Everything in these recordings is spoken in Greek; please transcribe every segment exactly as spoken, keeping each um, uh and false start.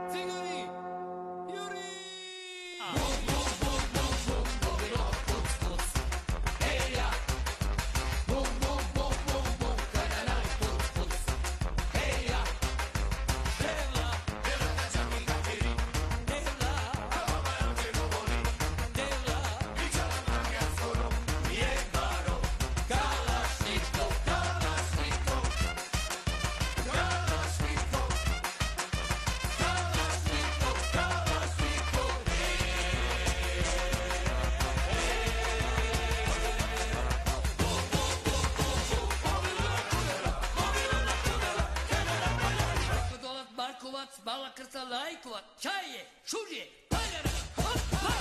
Bala krsta lajkovat, čaje, šužje, paljara, hop, hop.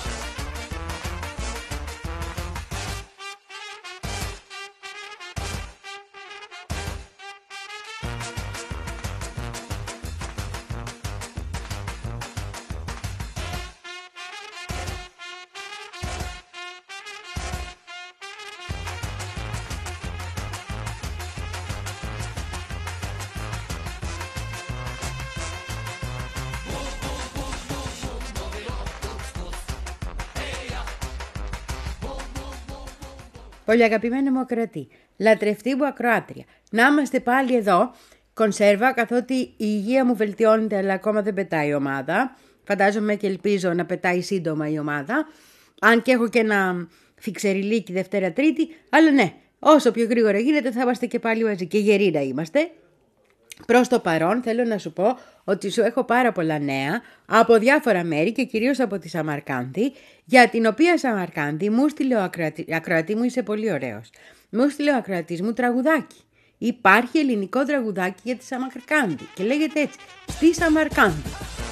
Πολύ αγαπημένη μου ακροατή, λατρευτή μου ακροάτρια, να είμαστε πάλι εδώ, κονσέρβα, καθότι η υγεία μου βελτιώνεται αλλά ακόμα δεν πετάει η ομάδα. Φαντάζομαι και ελπίζω να πετάει σύντομα η ομάδα, αν και έχω και ένα φιξεριλίκι Δευτέρα Τρίτη, αλλά ναι, όσο πιο γρήγορα γίνεται θα είμαστε και πάλι μαζί και γεροί να είμαστε. Προς το παρόν θέλω να σου πω ότι σου έχω πάρα πολλά νέα από διάφορα μέρη και κυρίως από τη Σαμαρκάνδη, για την οποία Σαμαρκάνδη μου στείλε ο ακροατή, ακροατή μου, είσαι πολύ ωραίος, μου στείλε ο ακροατής μου τραγουδάκι. Υπάρχει ελληνικό τραγουδάκι για τη Σαμαρκάνδη και λέγεται έτσι, στη Σαμαρκάνδη.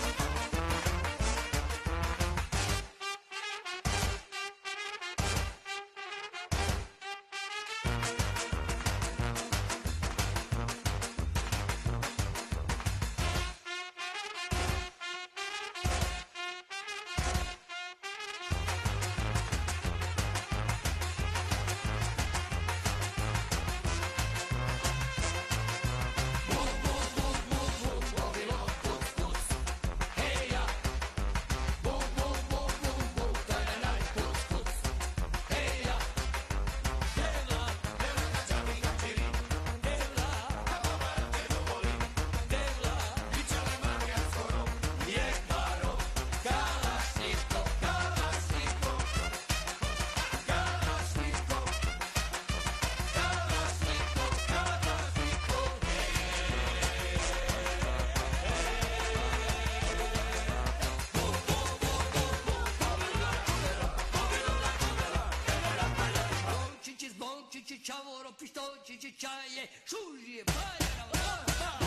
Čavoro, pištolčići, čaje, šužije, paljara,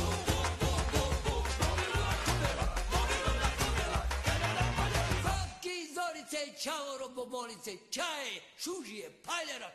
Fakki, zorice, čavoro, bobolice, čaje, šužije, paljara,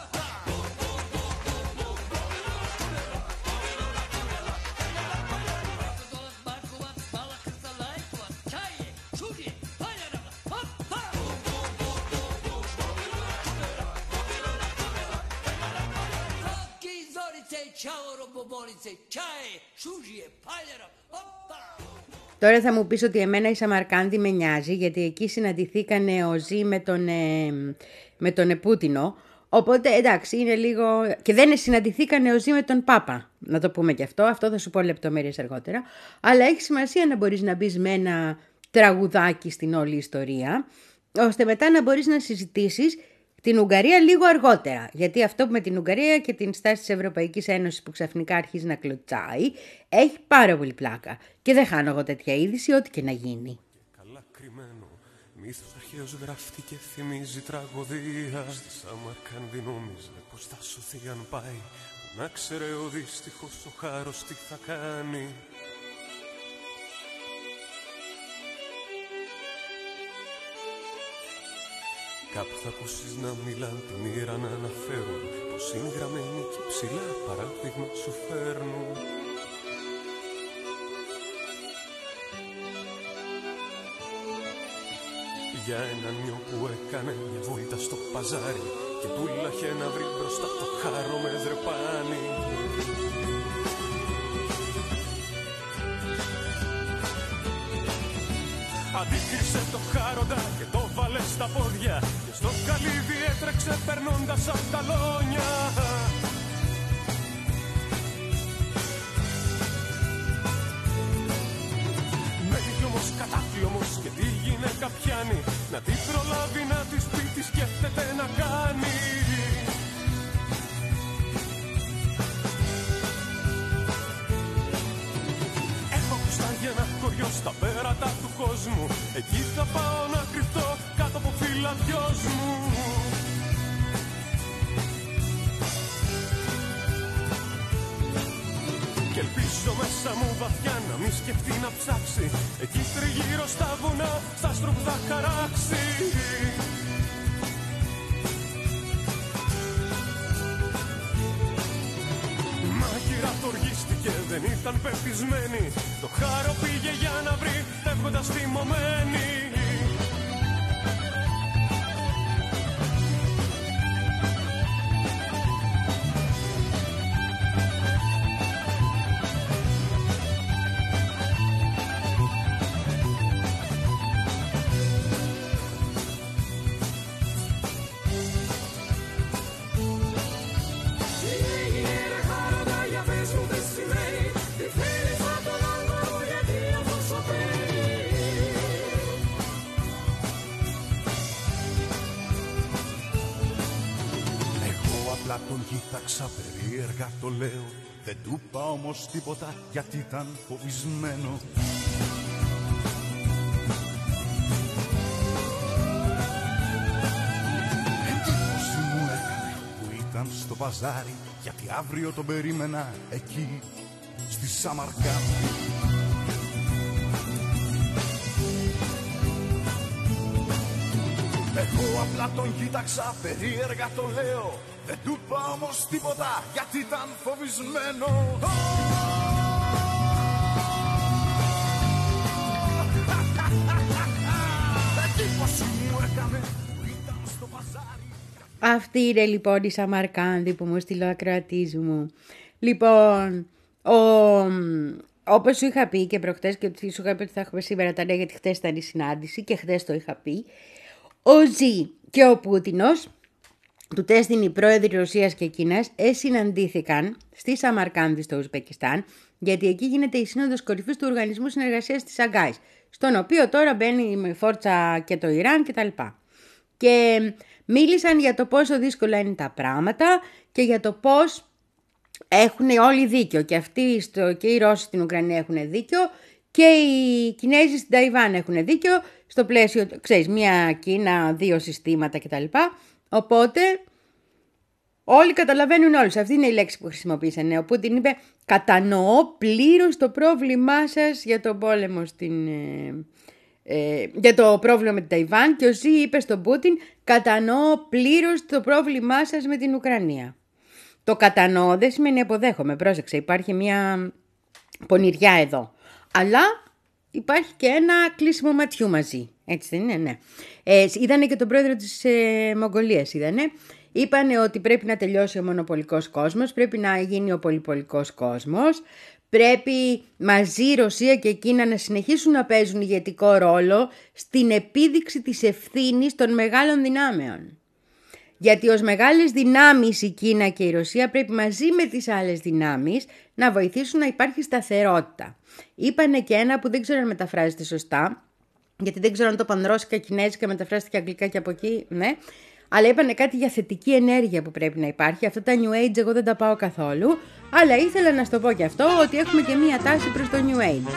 Τώρα θα μου πεις ότι εμένα η Σαμαρκάνδη με νοιάζει, γιατί εκεί συναντηθήκανε ο Ζή με τον, ε, με τον Επούτινο, οπότε εντάξει είναι λίγο... και δεν συναντηθήκανε ο Ζή με τον Πάπα, να το πούμε και αυτό, αυτό θα σου πω λεπτομέρειες αργότερα, αλλά έχει σημασία να μπορείς να μπεις με ένα τραγουδάκι στην όλη ιστορία, ώστε μετά να μπορείς να συζητήσεις την Ουγγαρία λίγο αργότερα, γιατί αυτό με την Ουγγαρία και την στάση της Ευρωπαϊκής Ένωσης που ξαφνικά αρχίζει να κλωτσάει, έχει πάρα πολύ πλάκα. Και δεν χάνω εγώ τέτοια είδηση, ό,τι και να γίνει. Καλά κρυμμένο, μύθος αρχαίος γράφτηκε, θυμίζει τραγωδία. Στη Σαμαρκάνδη νόμιζε πως θα σωθεί αν πάει, να ξέρε ο δύστιχος ο χάρος τι θα κάνει. Κάπου θα ακούσεις να μιλάν τη μοίρα να αναφέρουν πως είναι γραμμένοι και ψηλά παράδειγμα σου φέρνουν. Για έναν νιό που έκανε μια βόλτα στο παζάρι και πουλάχε να βρει μπροστά το χάρο με δρεπάνι. Αντίκρισε το χάροντα και το βάλε στα πόδια και στο καλύδι έτρεξε περνώντας απ' τα λόνια. Μένει όμως κατάφλιωμος και τη γυναίκα πιάνει να την προλάβει, να της πει τι σκέφτεται να κάνει. Για ένα χωριό στα πέρατα του κόσμου, εκεί θα πάω να κρυφτώ κάτω από φύλλα δυος μου. Κι ελπίζω μέσα μου βαθιά να μη σκεφτεί να ψάξει, εκεί τριγύρω στα βουνά, στα άστρο που θα χαράξει. Μάγειρα τοργίστηκε, δεν ήταν πεπισμένη, το χάρο πήγε για να βρει, φεύγοντας θυμωμένη. Τον κοίταξα περίεργα, το λέω. Δεν του είπα όμως τίποτα γιατί ήταν φοβισμένο. Εντύπωση μου έκανε που ήταν στο παζάρι, γιατί αύριο τον περίμενα εκεί στη Σαμαρκάνδη. Εγώ απλά τον κοίταξα περίεργα, το λέω. Δεν του είπα όμως τίποτα γιατί ήταν φοβισμένο. Εντύπωση μου έκανε που ήταν στο παζάρι. Αυτή είναι λοιπόν η Σαμαρκάνδη που μου στείλε ο ακροατής μου. Λοιπόν, ο... όπως σου είχα πει και προχτές, και σου είχα πει ότι θα έχουμε σήμερα τα νέα, γιατί χτες ήταν η συνάντηση και χτες το είχα πει, ο Ζι και ο Πούτινος, του τέστην οι πρόεδροι Ρωσίας και Κίνας, συναντήθηκαν στη Σαμαρκάνδη στο Ουσμπεκιστάν, γιατί εκεί γίνεται η σύνοδος κορυφής του Οργανισμού Συνεργασίας της Σαγκάης, στον οποίο τώρα μπαίνει με φόρτσα και το Ιράν κτλ. Και μίλησαν για το πόσο δύσκολα είναι τα πράγματα και για το πώς έχουν όλοι δίκιο. Και αυτοί στο, και οι Ρώσοι στην Ουκρανία έχουν δίκιο και οι Κινέζοι στην Ταϊβάν έχουν δίκιο, στο πλαίσιο, ξέρεις, μία Κίνα, δύο συστήματα κτλ. Οπότε όλοι καταλαβαίνουν όλους. Αυτή είναι η λέξη που χρησιμοποίησαν. Ο Πούτιν είπε: κατανοώ πλήρως το πρόβλημά σας για το πόλεμο στην, ε, ε, για το πρόβλημα με την Ταϊβάν. Και ο Ζι είπε στον Πούτιν: κατανοώ πλήρως το πρόβλημά σας με την Ουκρανία. Το κατανοώ δεν σημαίνει αποδέχομαι. Πρόσεξε, υπάρχει μια πονηριά εδώ. Αλλά υπάρχει και ένα κλείσιμο ματιού μαζί. Έτσι δεν είναι, ναι. Ε, είδανε και τον πρόεδρο της ε, Μογγολίας, είδανε. Είπανε ότι πρέπει να τελειώσει ο μονοπολικός κόσμος, πρέπει να γίνει ο πολυπολικός κόσμος, πρέπει μαζί η Ρωσία και Κίνα να συνεχίσουν να παίζουν ηγετικό ρόλο στην επίδειξη της ευθύνης των μεγάλων δυνάμεων. Γιατί ως μεγάλες δυνάμεις η Κίνα και η Ρωσία πρέπει μαζί με τις άλλες δυνάμεις να βοηθήσουν να υπάρχει σταθερότητα. Είπανε και ένα που δεν ξέρω αν μεταφράζεται σωστά, γιατί δεν ξέρω αν το είπαν ρώσικα, κινέζικα, μεταφράστηκε αγγλικά και από εκεί, ναι. Αλλά είπανε κάτι για θετική ενέργεια που πρέπει να υπάρχει. Αυτά τα New Age εγώ δεν τα πάω καθόλου. Αλλά ήθελα να σου το πω και αυτό, ότι έχουμε και μία τάση προς το New Age.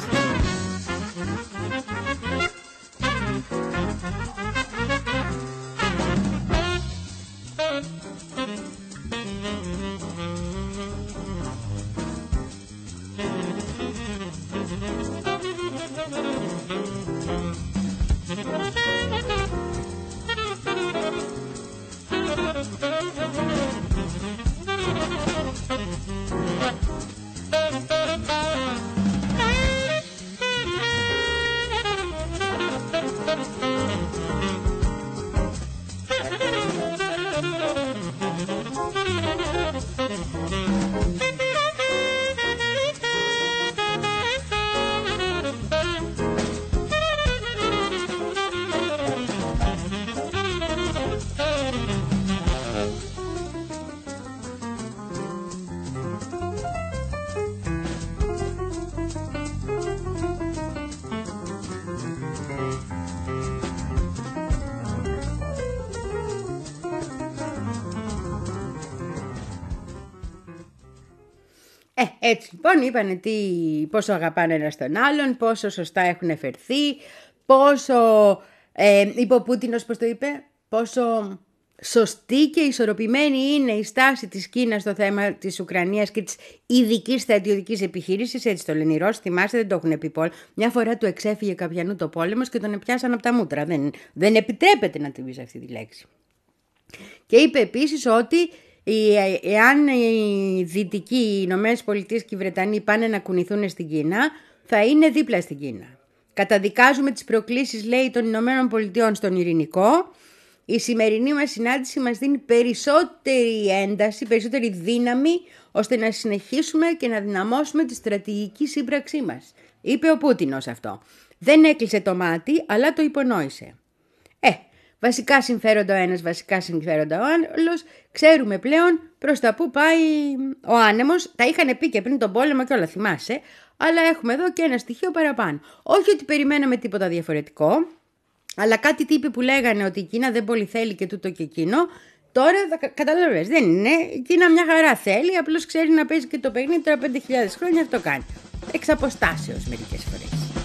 Ε, έτσι λοιπόν είπανε τι, πόσο αγαπάνε ένα τον άλλον, πόσο σωστά έχουν φερθεί, πόσο, ε, είπε ο Πούτινος, πώς το είπε, πόσο σωστή και ισορροπημένη είναι η στάση της Κίνας στο θέμα της Ουκρανίας και της ειδικής στρατιωτικής επιχείρησης, έτσι το λένε οι Ρώσοι, θυμάστε, δεν το έχουν πει πολύ. Μια φορά του εξέφυγε καπιανού το πόλεμος και τον πιάσαν από τα μούτρα, δεν, δεν επιτρέπεται να τη πεις αυτή τη λέξη. Και είπε επίσης ότι εάν οι Δυτικοί, οι Ηνωμένες Πολιτείες και οι Βρετανοί πάνε να κουνηθούν στην Κίνα, θα είναι δίπλα στην Κίνα. Καταδικάζουμε τις προκλήσεις, λέει, των Ηνωμένων Πολιτειών στον ειρηνικό. Η σημερινή μας συνάντηση μας δίνει περισσότερη ένταση, περισσότερη δύναμη, ώστε να συνεχίσουμε και να δυναμώσουμε τη στρατηγική σύμπραξή μας. Είπε ο Πούτινος αυτό. Δεν έκλεισε το μάτι, αλλά το υπονόησε. Ε, βασικά συμφέροντα ο ένας, βασικά συμφέροντα ο άλλος. Ξέρουμε πλέον προς τα που πάει ο άνεμος. Τα είχαν πει και πριν τον πόλεμο και όλα, θυμάσαι. Αλλά έχουμε εδώ και ένα στοιχείο παραπάνω. Όχι ότι περιμέναμε τίποτα διαφορετικό, αλλά κάτι τύποι που λέγανε ότι η Κίνα δεν πολύ θέλει και τούτο και εκείνο. Τώρα θα καταλαβαίνεις, δεν είναι. Η Κίνα μια χαρά θέλει, απλώς ξέρει να παίζει και το παιχνίδι. Τώρα πέντε χιλιάδες χρόνια αυτό κάνει. Εξ αποστάσεως μερικές φορές.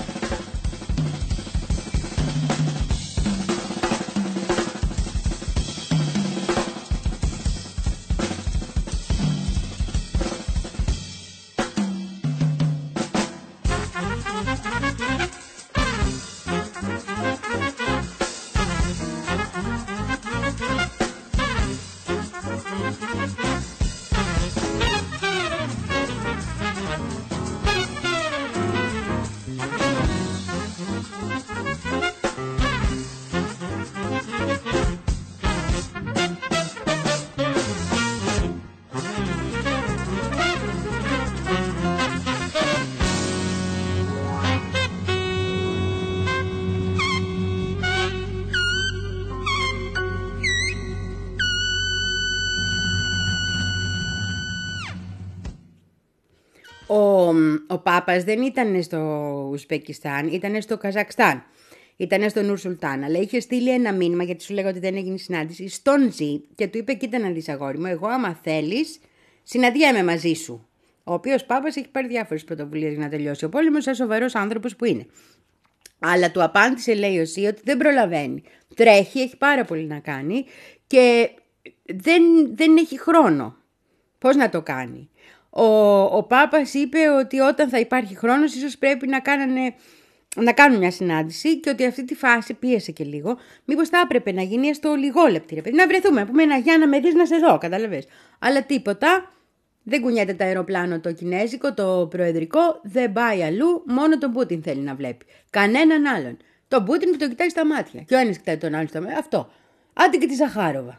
Ο, ο Πάπας δεν ήταν στο Ουσπεκιστάν, ήταν στο Καζακστάν. Ήταν στο Νούρ Σουλτάν, αλλά είχε στείλει ένα μήνυμα, γιατί σου λέγα ότι δεν έγινε συνάντηση, στον Ζη και του είπε: κοίτα να δεις, αγόρι μου, εγώ άμα θέλεις, συναντιέμαι μαζί σου. Ο οποίος Πάπας έχει πάρει διάφορες πρωτοβουλίες για να τελειώσει ο πόλεμος, σαν σοβαρός άνθρωπος που είναι. Αλλά του απάντησε, λέει ο Ζη, ότι δεν προλαβαίνει. Τρέχει, έχει πάρα πολύ να κάνει και δεν, δεν έχει χρόνο. Πώς να το κάνει. Ο, ο Πάπας είπε ότι όταν θα υπάρχει χρόνος ίσως πρέπει να, κάνανε, να κάνουν μια συνάντηση και ότι αυτή τη φάση πίεσε και λίγο. Μήπως θα έπρεπε να γίνει στο λιγόλεπτη, ρε παιδί, να βρεθούμε, να πούμε ένα γεια, να με δεις, να σε δω, καταλαβες. Αλλά τίποτα, δεν κουνιέται το αεροπλάνο το κινέζικο, το προεδρικό, δεν πάει αλλού, μόνο τον Πούτιν θέλει να βλέπει. Κανέναν άλλον. Τον Πούτιν που το κοιτάει στα μάτια. Και ο ένας κοιτάει τον άλλον στα μάτια. Αυτό. Άντε και τη Ζαχάροβα.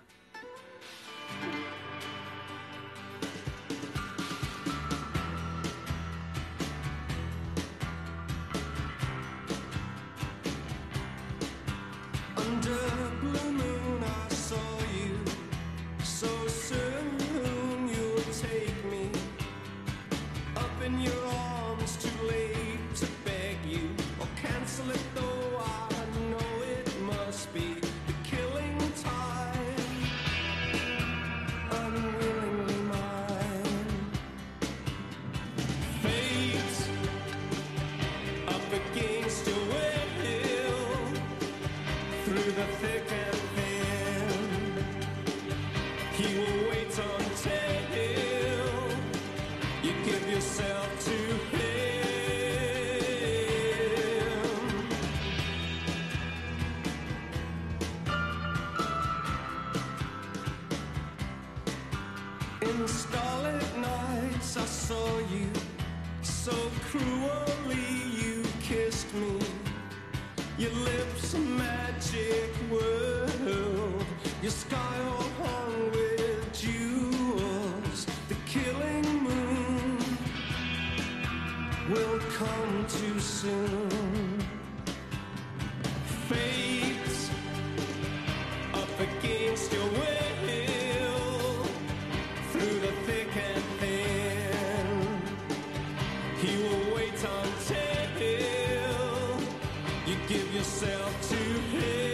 In starlit nights I saw you, so cruelly you kissed me. Your lips a magic world, your sky all hung with jewels. The killing moon will come too soon. Fate up against your will. Through the thick and thin, he will wait until you give yourself to him.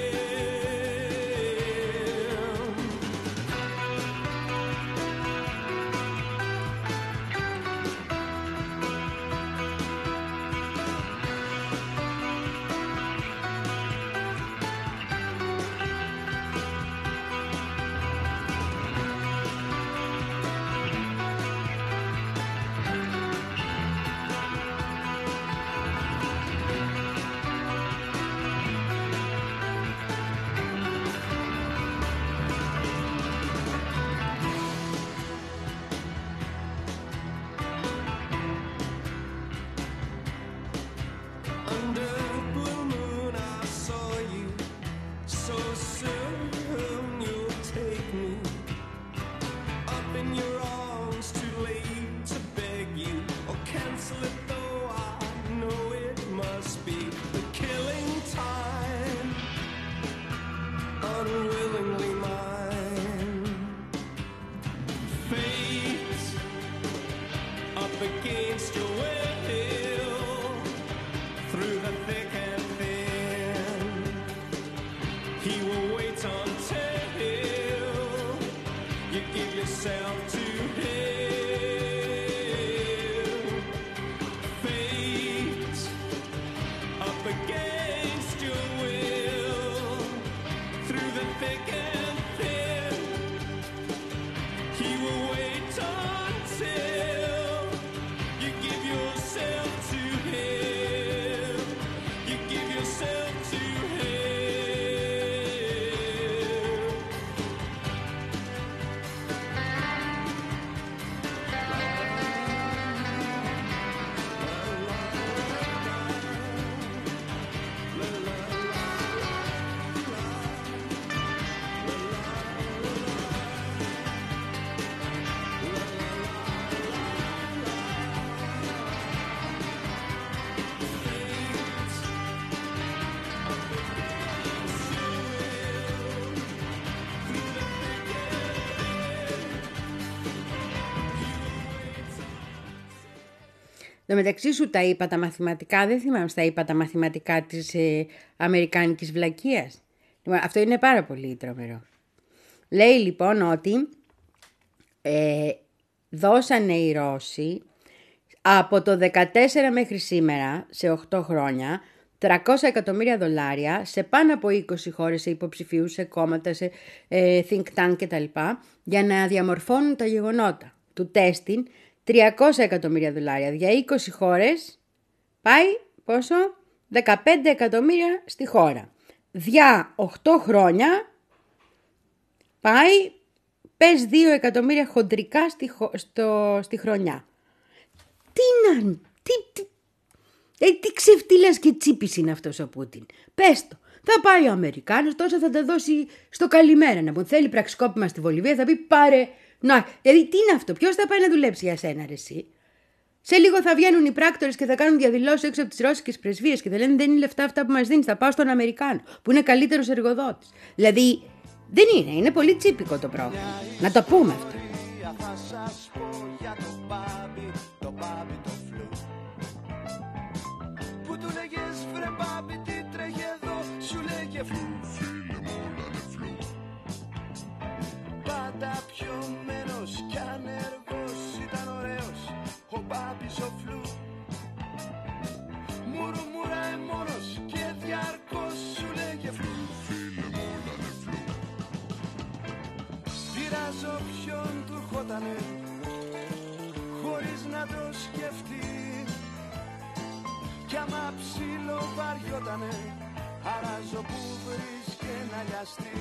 Εν τω μεταξύ σου τα είπα τα μαθηματικά, δεν θυμάμαι στα είπα τα μαθηματικά της ε, αμερικάνικης βλακείας. Λοιπόν, αυτό είναι πάρα πολύ τρομερό. Λέει λοιπόν ότι ε, δώσανε οι Ρώσοι από το δεκατέσσερα μέχρι σήμερα, σε οκτώ χρόνια, τριακόσια εκατομμύρια δολάρια σε πάνω από είκοσι χώρες, σε υποψηφίους, σε κόμματα, σε ε, think tank κτλ. Για να διαμορφώνουν τα γεγονότα του τέστην. τριακόσια εκατομμύρια δολάρια για είκοσι χώρες πάει πόσο? δεκαπέντε εκατομμύρια στη χώρα. Δια οκτώ χρόνια πάει πες δύο εκατομμύρια χοντρικά στη, στο, στη χρονιά. Τι να... Τι, τι, ε, τι ξεφτύλας και τσίπης είναι αυτός ο Πούτιν. Πες το. Θα πάει ο Αμερικάνος, τόσο θα τα δώσει στο καλημέρα. Να μου θέλει πραξικόπημα στη Βολιβία, θα πει πάρε... Να, δηλαδή τι είναι αυτό, ποιος θα πάει να δουλέψει για σένα ρε εσύ? Σε λίγο θα βγαίνουν οι πράκτορες και θα κάνουν διαδηλώσεις έξω από τις ρώσικες πρεσβείες και θα λένε δεν είναι λεφτά αυτά που μας δίνεις, θα πάω στον Αμερικάνο που είναι καλύτερος εργοδότης. Δηλαδή δεν είναι, είναι πολύ τσίπικο το πρόβλημα. Να το πούμε αυτό. Που του λέγες βρε μπάμπι τι τρέχει εδώ, σου λέγε φλου. Πάντα πιωμένος κι ανεργός ήταν ωραίος ο Μπάμπης ο Φλου. Μουρμουράει μόνος και διαρκώς σου λέγε φλου. Φίλε μου όλα είναι φλου. Πειράζω ποιον του ερχότανε χωρίς να το σκεφτεί. Κι άμα ψήλο βαριότανε αράζω που βρίσκε να λιαστεί.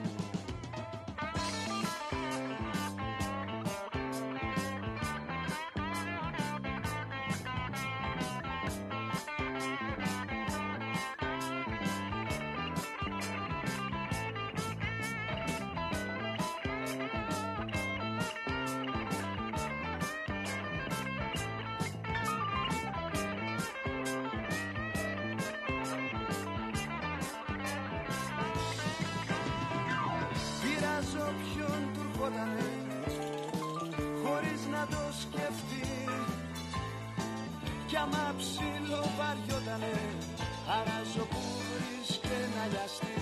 Όποιον του ερχότανε χωρίς να το σκεφτεί. Κι άμα ψήλο βαριότανε αράζω που βρίσκε να λιαστεί.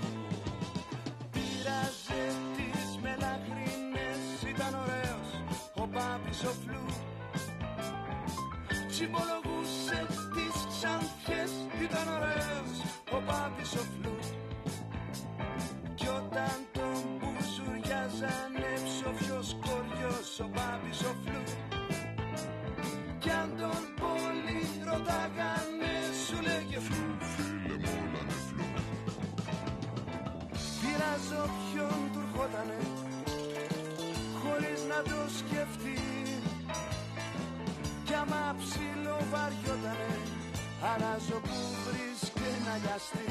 Πήραζε τις μελαχρίνες, ήταν ωραίος ο Μπάμπης ο Φλου. Ψιμολογούσε τις ξανθιές, ήταν ωραίος ο Μπάμπης ο Φλου. Κι όταν τον μπουζουριάζανε ψοφιος κοριός ο Μπάμπης ο Φλου. Κι αν τον πολύ ρωτάγανε σου λέγε φλου. Φίλε μου όλα είναι φλου. Πειράζω ποιον του ερχότανε χωρίς να το σκεφτεί. Κι άμα ψήλο βαριότανε αράζω που βρίσκε να λιαστεί.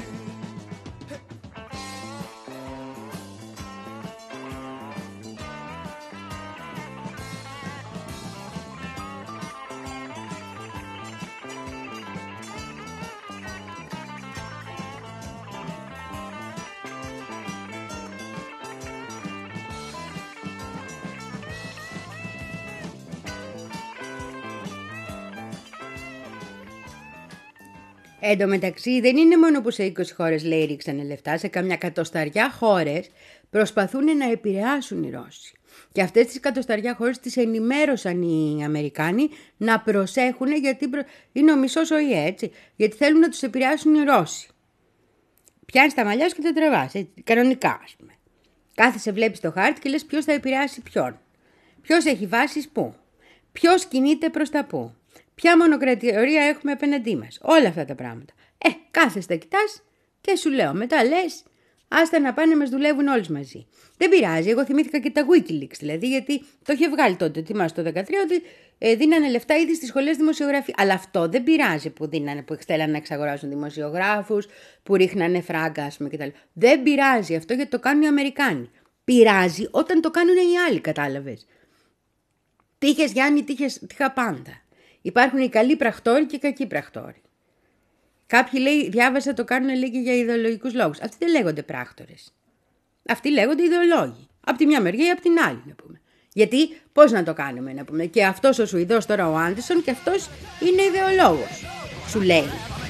Εν τω μεταξύ δεν είναι μόνο που σε είκοσι χώρες λέει ρίξανε λεφτά, σε καμιά κατοσταριά χώρες προσπαθούν να επηρεάσουν οι Ρώσοι. Και αυτές τις κατοσταριά χώρες τις ενημέρωσαν οι Αμερικάνοι να προσέχουν γιατί προ... είναι ο μισός ο ΙΕ, έτσι, γιατί θέλουν να τους επηρεάσουν οι Ρώσοι. Πιάνεις τα μαλλιά σου και τα τραβάς, έτσι, κανονικά ας πούμε. Κάθεσαι, βλέπεις το χάρτη και λες ποιος θα επηρεάσει ποιον. Ποιος έχει βάσεις πού. Ποιος κινείται προς τα πού. Ποια μονοκρατορία έχουμε απέναντί μας. Όλα αυτά τα πράγματα. Ε, κάθεσαι, κοιτάς και σου λέω. Μετά λες, άστα να πάνε, μας δουλεύουν όλοι μαζί. Δεν πειράζει. Εγώ θυμήθηκα και τα Wikileaks δηλαδή, γιατί το είχε βγάλει τότε, θυμάσαι το δεκατρία, ότι ε, δίνανε λεφτά ήδη στις σχολές δημοσιογραφίας. Αλλά αυτό δεν πειράζει που δίνανε, που θέλανε να εξαγοράσουν δημοσιογράφους, που ρίχνανε φράγκα, ας πούμε κτλ. Δεν πειράζει αυτό γιατί το κάνουν οι Αμερικάνοι. Πειράζει όταν το κάνουν οι άλλοι, κατάλαβες. Τύχες Γιάννη, τύχες, τύχα πάντα. Υπάρχουν οι καλοί πραχτόροι και οι κακοί πραχτόροι. Κάποιοι λέει, διάβασα το κάνουν λέει και για ιδεολογικούς λόγους. Αυτοί δεν λέγονται πράκτορες. Αυτοί λέγονται ιδεολόγοι. Από τη μια μεριά ή από την άλλη, να πούμε. Γιατί πώς να το κάνουμε, να πούμε. Και αυτός ο Σουηδός τώρα, ο Άντερσον, και αυτός είναι ιδεολόγος, σου λέει.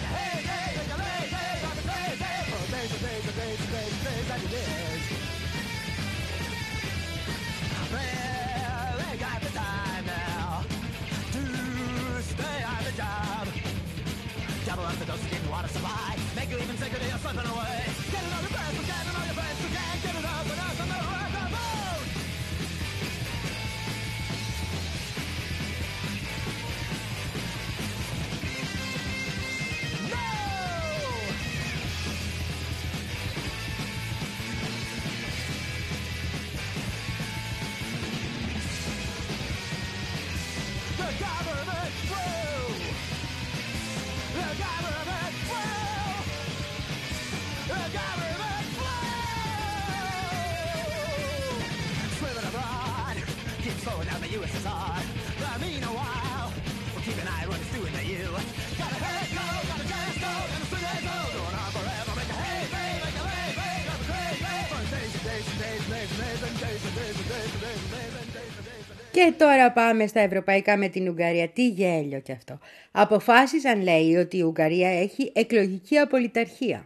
Και τώρα πάμε στα ευρωπαϊκά με την Ουγγαρία. Τι γέλιο κι αυτό. Αποφάσισαν, λέει, ότι η Ουγγαρία έχει εκλογική απολυταρχία.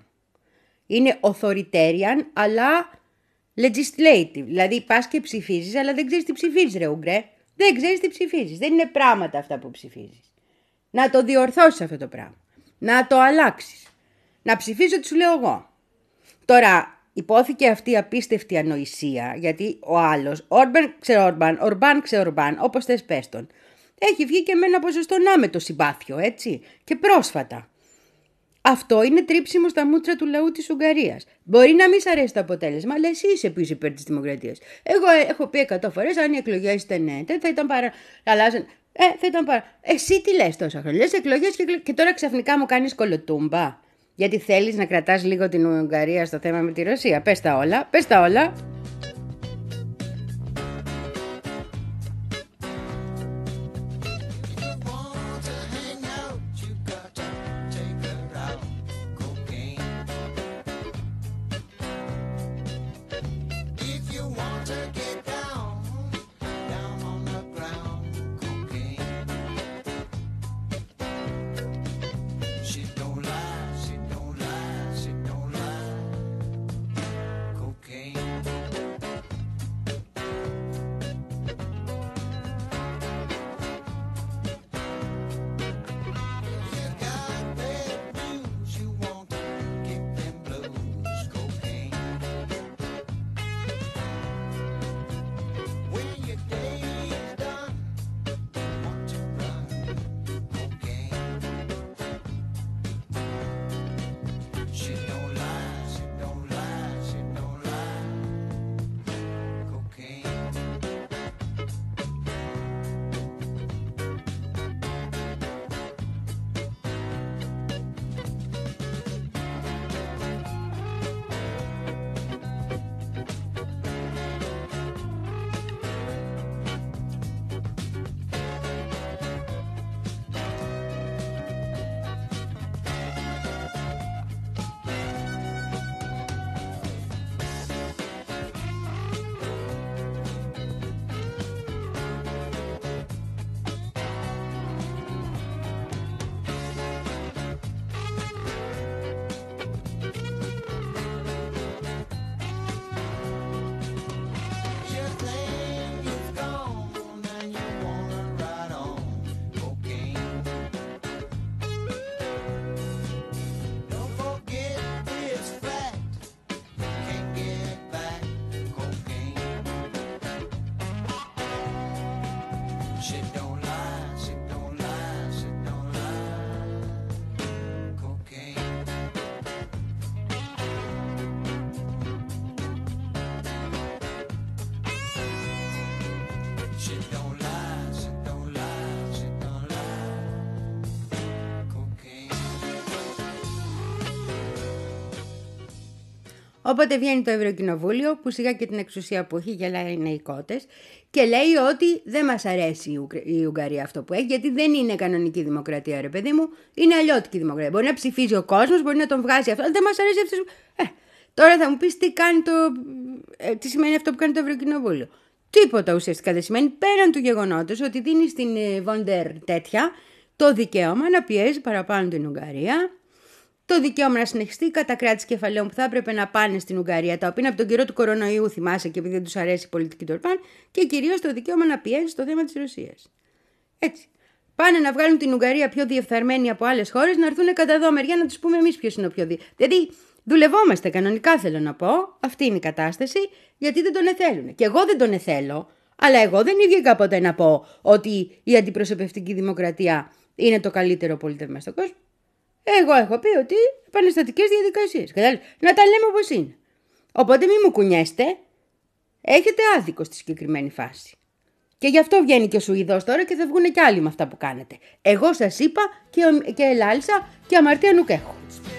Είναι authoritarian, αλλά legislative. Δηλαδή πας και ψηφίζεις, αλλά δεν ξέρεις τι ψηφίζεις, ρε Ουγγρέ. Δεν ξέρεις τι ψηφίζεις. Δεν είναι πράγματα αυτά που ψηφίζεις. Να το διορθώσεις αυτό το πράγμα. Να το αλλάξεις. Να ψηφίζω τι σου λέω εγώ. Τώρα, υπόθηκε αυτή η απίστευτη ανοησία, γιατί ο άλλος, Όρμπαν ξε Όρμπαν, Ορμπάν ξε Ορμπάν, όπως θες πες τον, έχει βγει και με ένα ποσοστό να με το συμπάθειο, έτσι, και πρόσφατα. Αυτό είναι τρίψιμο στα μούτρα του λαού της Ουγγαρίας. Μπορεί να μην σ' αρέσει το αποτέλεσμα, αλλά εσύ είσαι πίσω υπέρ της δημοκρατίας. Εγώ έχω πει εκατό φορές, αν οι εκλογές ήταν ναι, θα ήταν παρά. Αλλάζαν. Ε, θα ήταν παρά. Εσύ τι λες τόσα χρόνια, λες εκλογές και, εκλογές και τώρα ξαφνικά μου κάνεις κολοτούμπα. Γιατί θέλεις να κρατάς λίγο την Ουγγαρία στο θέμα με τη Ρωσία. Πες τα όλα, πες τα όλα. Όποτε βγαίνει το Ευρωκοινοβούλιο, που σιγά και την εξουσία που έχει γελάει οι νεϊκότες, και λέει ότι δεν μας αρέσει η, Ουγγ... η Ουγγαρία αυτό που έχει, γιατί δεν είναι κανονική δημοκρατία, ρε παιδί μου, είναι αλλιώτικη δημοκρατία. Μπορεί να ψηφίζει ο κόσμος, μπορεί να τον βγάζει αυτό, αλλά δεν μας αρέσει αυτό. Ε, τώρα θα μου πεις τι, κάνει το... ε, τι σημαίνει αυτό που κάνει το Ευρωκοινοβούλιο. τίποτα ουσιαστικά δεν σημαίνει, πέραν του γεγονότος ότι δίνει στην Βόντερ τέτοια το δικαίωμα να πιέζει παραπάνω την Ουγγαρία, το δικαίωμα να συνεχιστεί η κατακράτηση κεφαλαίων που θα έπρεπε να πάνε στην Ουγγαρία, τα οποία είναι από τον καιρό του κορονοϊού, θυμάσαι, και επειδή δεν τους αρέσει η πολιτική του Ορμπάν, και κυρίως το δικαίωμα να πιέζει στο θέμα της Ρωσίας. Έτσι. Πάνε να βγάλουν την Ουγγαρία πιο διεφθαρμένη από άλλες χώρες, να έρθουν κατά εδώ μεριά να τους πούμε εμείς ποιος είναι ο πιο διεφθαρμένος. Δηλαδή, δουλευόμαστε κανονικά, θέλω να πω. Αυτή είναι η κατάσταση, γιατί δεν τον εθέλουν. Και εγώ δεν τον εθέλω, αλλά εγώ δεν βγήκα ποτέ να πω ότι η αντιπροσωπευτική δημοκρατία είναι το καλύτερο πολίτευμα στον κόσμο. Εγώ έχω πει ότι επαναστατικές διαδικασίες. Να τα λέμε όπως είναι. Οπότε μην μου κουνιέστε. Έχετε άδικο στη συγκεκριμένη φάση. Και γι' αυτό βγαίνει και ο Σουηδός τώρα και θα βγουν και άλλοι με αυτά που κάνετε. Εγώ σας είπα και, και ελάλησα και αμαρτία νουκ έχω.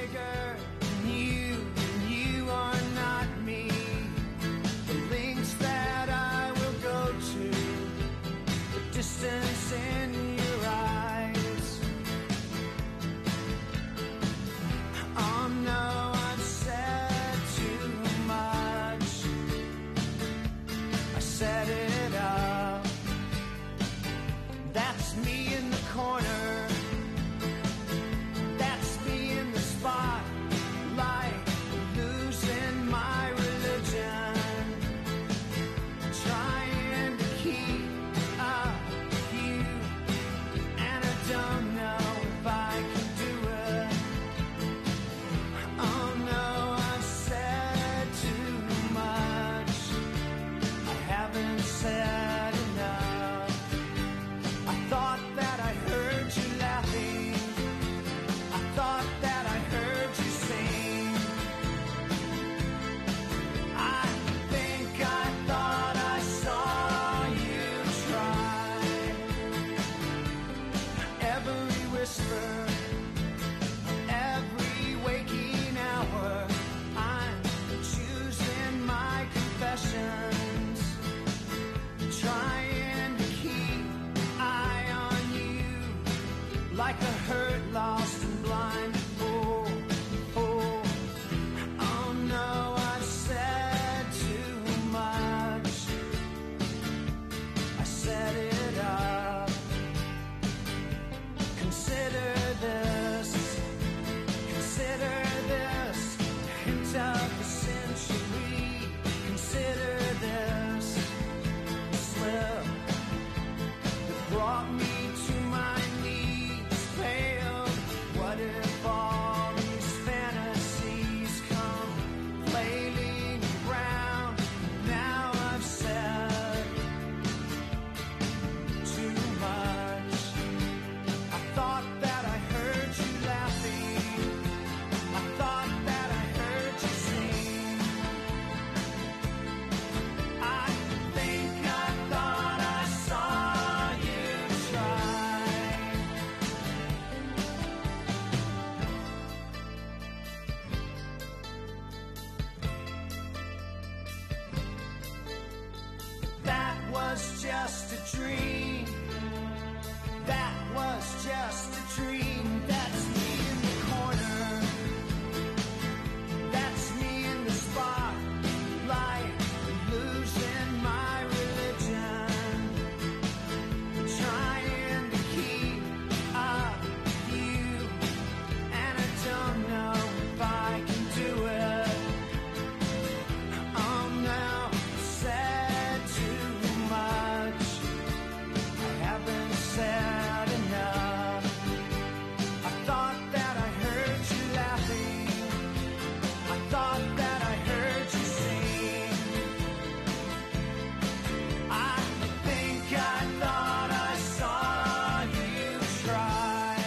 Just a dream. That was just a dream. That's me in the corner. That's me in the spotlight, losing my religion, trying to keep up with you, and I don't know if I can do it. I'm now sad too much. I haven't said enough. I thought that I heard you laughing. I thought that I heard you sing. I think I thought I saw you try.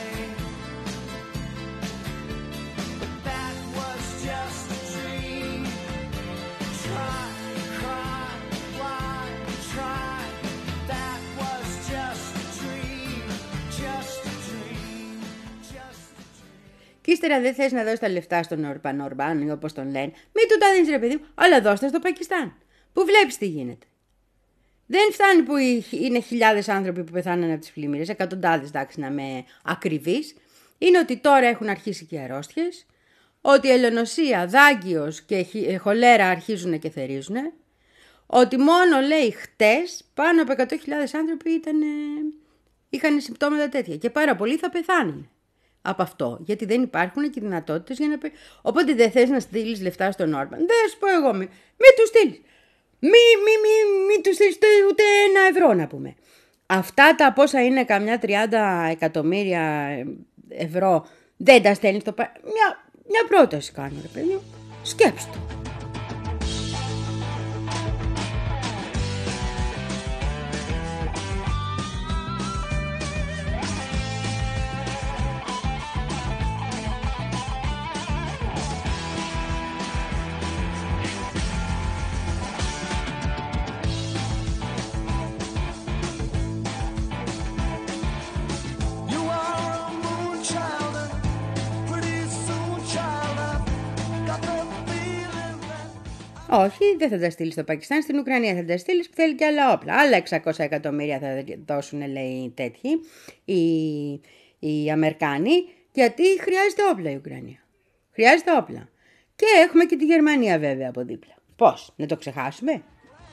But that was just a dream. Try, cry, why, try. That was just a dream. Just a dream. Just a dream. Και ύστερα δεν θες να δώσεις τα λεφτά στον Ορμπάν, Ορμπάν ή όπως τον λένε. Μην του τα δίνεις ρε παιδί μου, αλλά δώσ' τα στο Πακιστάν. Που βλέπεις τι γίνεται. Δεν φτάνει που είναι χιλιάδες άνθρωποι που πεθάνουν από τις πλημμύρες, εκατοντάδες, εντάξει, να είμαι ακριβής. Είναι ότι τώρα έχουν αρχίσει και οι αρρώστιες, ότι η ελαιονοσία, δάγκιος και χολέρα αρχίζουν και θερίζουν, ότι μόνο λέει χτες πάνω από εκατό χιλιάδες άνθρωποι ήταν, είχαν συμπτώματα τέτοια και πάρα πολλοί θα πεθάνουν από αυτό, γιατί δεν υπάρχουν και δυνατότητες για να πει. Οπότε δεν θες να στείλεις λεφτά στον Όρμπαν. Δεν σου πω εγώ, μη, μη του στείλεις. Μη, μη, μη, μη του στείλεις ούτε ένα ευρώ να πούμε. Αυτά τα πόσα είναι καμιά τριάντα εκατομμύρια ευρώ δεν τα στέλνεις στο πα... Μια, μια πρόταση κάνω ρε παιδί μου. Σκέψου το. Όχι, δεν θα τα στείλει στο Πακιστάν, στην Ουκρανία θα τα στείλει που θέλει και άλλα όπλα. Άλλα εξακόσια εκατομμύρια θα δώσουν, λέει, τέτοιοι οι, οι Αμερικάνοι, γιατί χρειάζεται όπλα η Ουκρανία. Χρειάζεται όπλα. Και έχουμε και τη Γερμανία βέβαια από δίπλα. Πώς, να το ξεχάσουμε?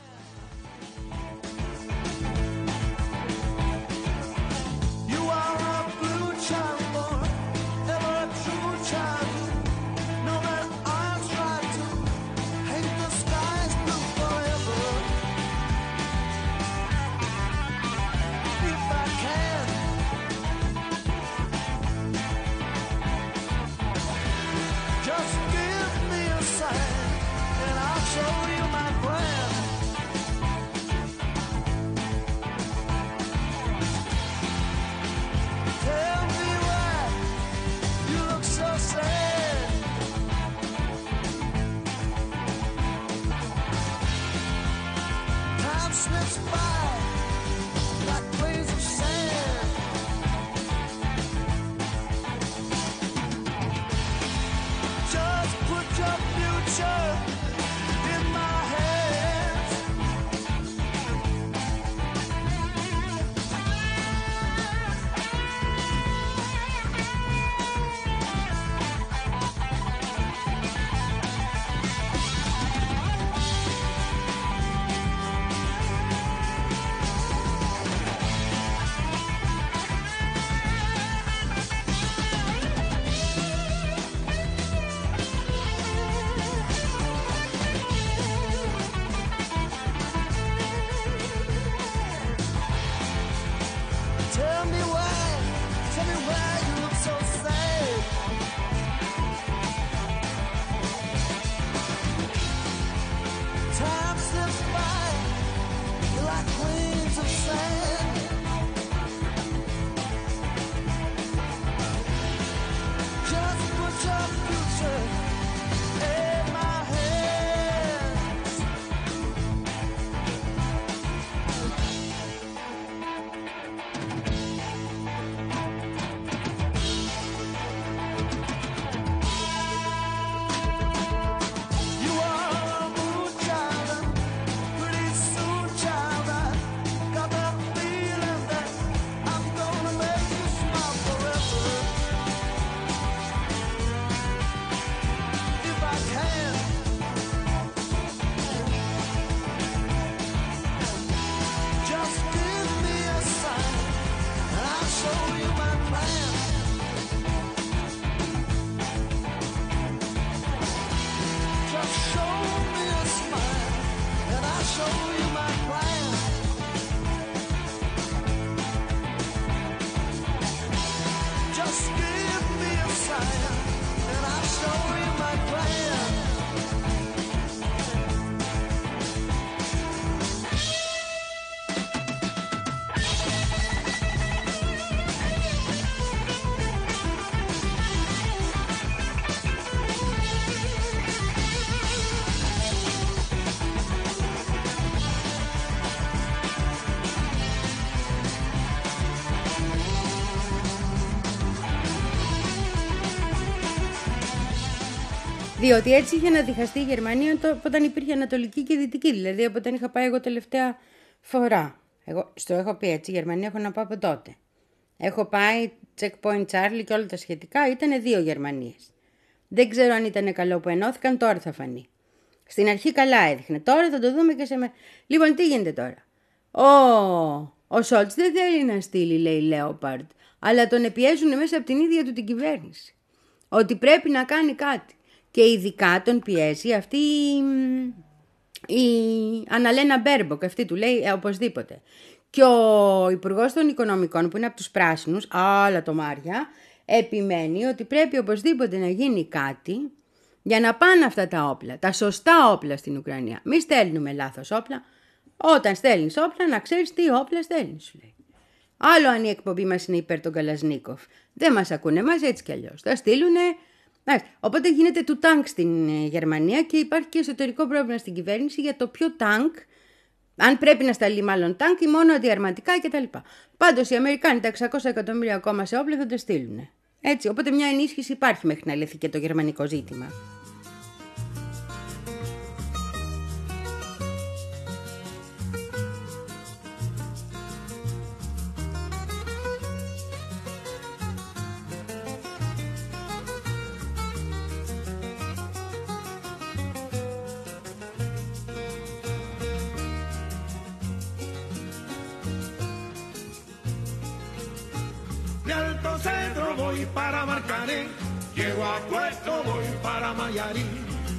Διότι έτσι είχε να διχαστεί η Γερμανία όταν υπήρχε Ανατολική και Δυτική. Δηλαδή από όταν είχα πάει εγώ τελευταία φορά. Εγώ στο έχω πει έτσι, η Γερμανία έχω να πάω από τότε. Έχω πάει Checkpoint Charlie και όλα τα σχετικά. Ήταν δύο Γερμανίες. Δεν ξέρω αν ήταν καλό που ενώθηκαν, τώρα θα φανεί. Στην αρχή καλά έδειχνε. Τώρα θα το δούμε και σε με... Λοιπόν, τι γίνεται τώρα. Ο, ο Σόλτς δεν θέλει να στείλει, λέει, Λέοπαρντ, αλλά τον πιέζουν μέσα από την ίδια του την κυβέρνηση. Ότι πρέπει να κάνει κάτι. Και ειδικά τον πιέζει αυτή η, η Αναλένα Μπέρμποκ, αυτή του λέει ε, οπωσδήποτε. Και ο Υπουργός των Οικονομικών, που είναι από τους Πράσινους, άλλα το Μάρια, επιμένει ότι πρέπει οπωσδήποτε να γίνει κάτι για να πάνε αυτά τα όπλα, τα σωστά όπλα στην Ουκρανία. Μη στέλνουμε λάθος όπλα. Όταν στέλνεις όπλα, να ξέρεις τι όπλα στέλνεις, σου λέει. Άλλο αν η εκπομπή μας είναι υπέρ τον Καλασνίκοφ. Δεν μας ακούνε μας έτσι κι αλλιώς. Θα στείλουνε. Οπότε γίνεται του τάγκ στην Γερμανία και υπάρχει και εσωτερικό πρόβλημα στην κυβέρνηση για το ποιο τάγκ, αν πρέπει να σταλεί μάλλον τάγκ ή μόνο αντιαρματικά κτλ. Πάντως οι Αμερικάνοι τα εξακόσια εκατομμύρια ακόμα σε όπλα θα τα στείλουν. Έτσι, οπότε μια ενίσχυση υπάρχει μέχρι να λυθεί και το γερμανικό ζήτημα. De Alto Cedro voy para Marcané, llego a Puerto, voy para Mayarí.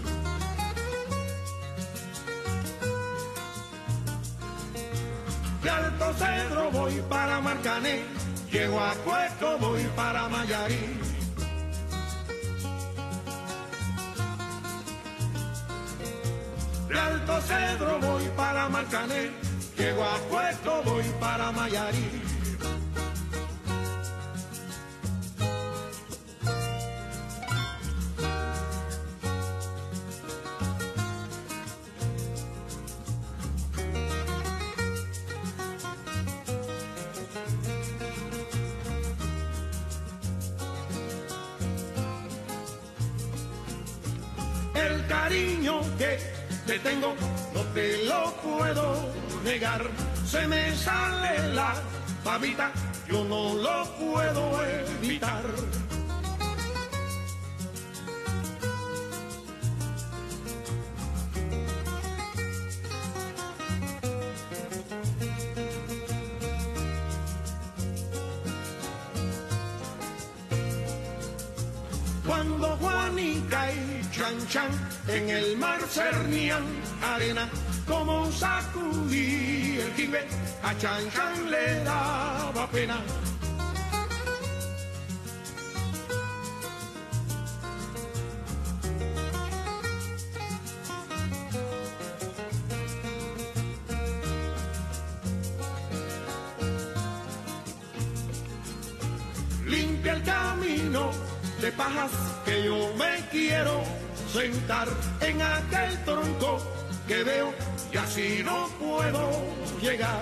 De Alto Cedro voy para Marcané, llego a Puerto, voy para Mayarí. De Alto Cedro voy para Marcané, llego a Puerto, voy para Mayarí. El cariño que te tengo no te lo puedo negar. Se me sale la babita, yo no lo puedo evitar. Cuando Juanica y Chan Chan en el mar cernían arena, como sacudí el jibe, a Chan Chan le daba pena. Limpia el camino de pajas que yo me quiero sentar en aquel tronco que veo y así no puedo llegar.